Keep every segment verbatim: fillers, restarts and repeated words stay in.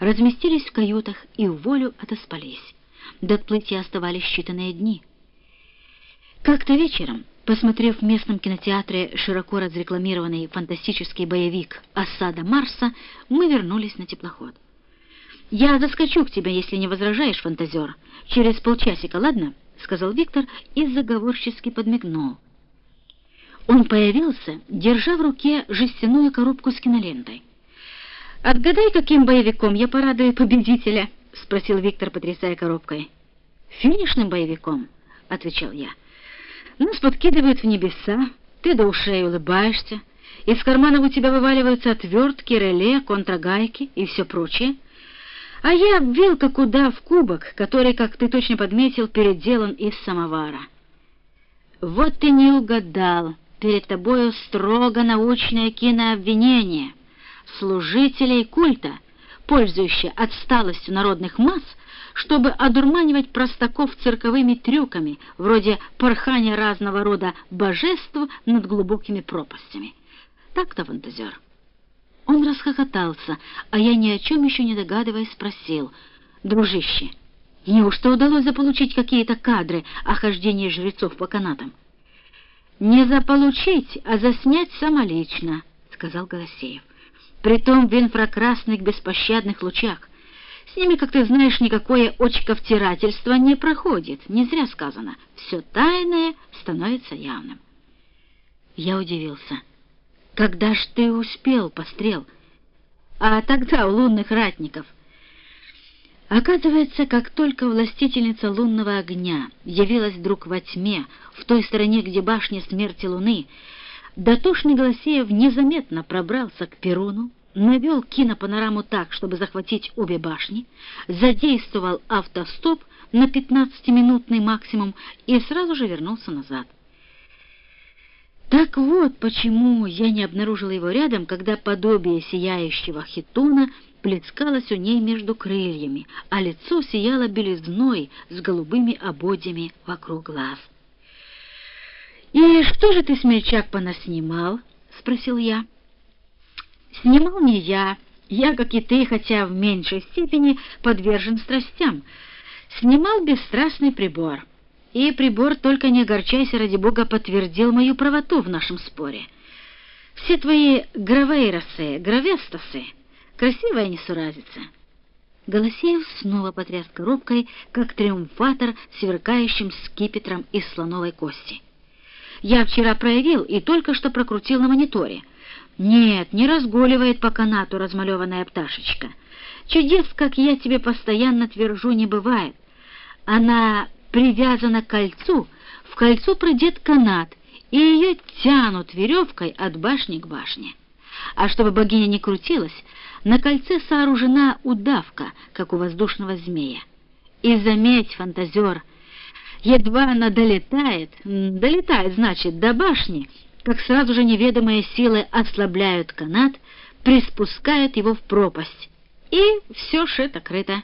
разместились в каютах и в волю отоспались. До отплытия оставались считанные дни. Как-то вечером, посмотрев в местном кинотеатре широко разрекламированный фантастический боевик «Осада Марса», мы вернулись на теплоход. «Я заскочу к тебе, если не возражаешь, фантазер. Через полчасика, ладно?» — сказал Виктор и заговорчески подмигнул. Он появился, держа в руке жестяную коробку с кинолентой. «Отгадай, каким боевиком я порадую победителя?» — спросил Виктор, потрясая коробкой. «Финишным боевиком», — отвечал я. «Нас подкидывают в небеса, ты до ушей улыбаешься, из карманов у тебя вываливаются отвертки, реле, контрагайки и все прочее. А я вилка куда в кубок, который, как ты точно подметил, переделан из самовара». «Вот ты не угадал, перед тобою строго научное кинообвинение. Служителей культа, пользующие отсталостью народных масс, чтобы одурманивать простаков цирковыми трюками, вроде порхания разного рода божеств над глубокими пропастями. Так-то, фантазер?» Он расхохотался, а я ни о чем еще не догадываясь спросил: «Дружище, неужто удалось заполучить какие-то кадры о хождении жрецов по канатам?» «Не заполучить, а заснять самолично», — сказал Голосеев. «Притом в инфракрасных беспощадных лучах. С ними, как ты знаешь, никакое очковтирательство не проходит. Не зря сказано: все тайное становится явным». Я удивился. «Когда ж ты успел, Пострел?» «А тогда у лунных ратников». Оказывается, как только властительница лунного огня явилась вдруг во тьме, в той стороне, где башня смерти луны, дотошный Голосеев незаметно пробрался к Перуну, навел кинопанораму так, чтобы захватить обе башни, задействовал автостоп на пятнадцатиминутный максимум и сразу же вернулся назад. Так вот почему я не обнаружила его рядом, когда подобие сияющего хитона плескалось у ней между крыльями, а лицо сияло белизной с голубыми ободьями вокруг глаз. «И что же ты, смельчак, понаснимал?» — спросил я. «Снимал не я. Я, как и ты, хотя в меньшей степени подвержен страстям. Снимал бесстрастный прибор. И прибор, только не огорчайся, ради бога, подтвердил мою правоту в нашем споре. Все твои гравейросы, гравестасы — красивая несуразица». Голосеев снова потряс коробкой, как триумфатор, сверкающим скипетром из слоновой кости. «Я вчера проявил и только что прокрутил на мониторе. Нет, не разгуливает по канату размалеванная пташечка. Чудес, как я тебе постоянно твержу, не бывает. Она привязана к кольцу, в кольцо продет канат, и ее тянут веревкой от башни к башне. А чтобы богиня не крутилась, на кольце сооружена удавка, как у воздушного змея. И заметь, фантазер, едва она долетает, долетает, значит, до башни, как сразу же неведомые силы ослабляют канат, приспускают его в пропасть, и все шито-крыто.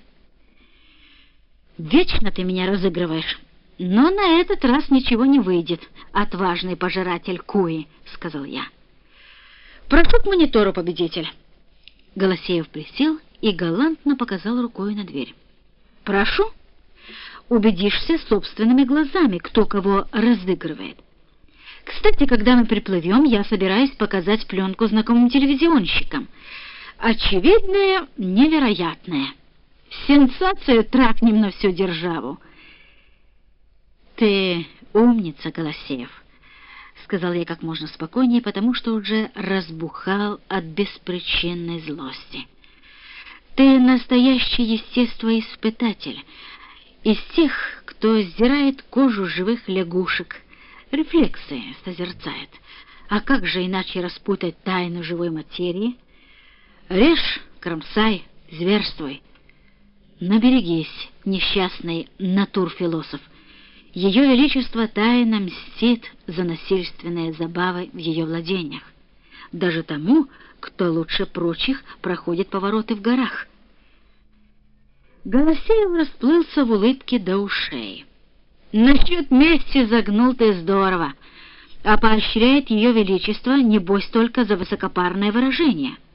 «Вечно ты меня разыгрываешь, но на этот раз ничего не выйдет, отважный пожиратель куи», — сказал я. «Прошу к монитору, победитель». Голосеев присел и галантно показал рукой на дверь. «Прошу. Убедишься собственными глазами, кто кого разыгрывает. Кстати, когда мы приплывем, я собираюсь показать пленку знакомым телевизионщикам. Очевидное, невероятное. Сенсацию трахнем на всю державу». «Ты умница, Голосеев», — сказал я как можно спокойнее, потому что уже разбухал от беспричинной злости. «Ты настоящий естествоиспытатель, из тех, кто сдирает кожу живых лягушек, рефлексы созерцает. А как же иначе распутать тайну живой материи? Режь, кромсай, зверствуй. Но берегись, несчастный натурфилософ. Ее Величество тайно мстит за насильственные забавы в ее владениях, даже тому, кто лучше прочих проходит повороты в горах». Голосеев расплылся в улыбке до ушей. «Насчет мести загнул ты здорово, а поощряет ее Величество, небось, только за высокопарное выражение».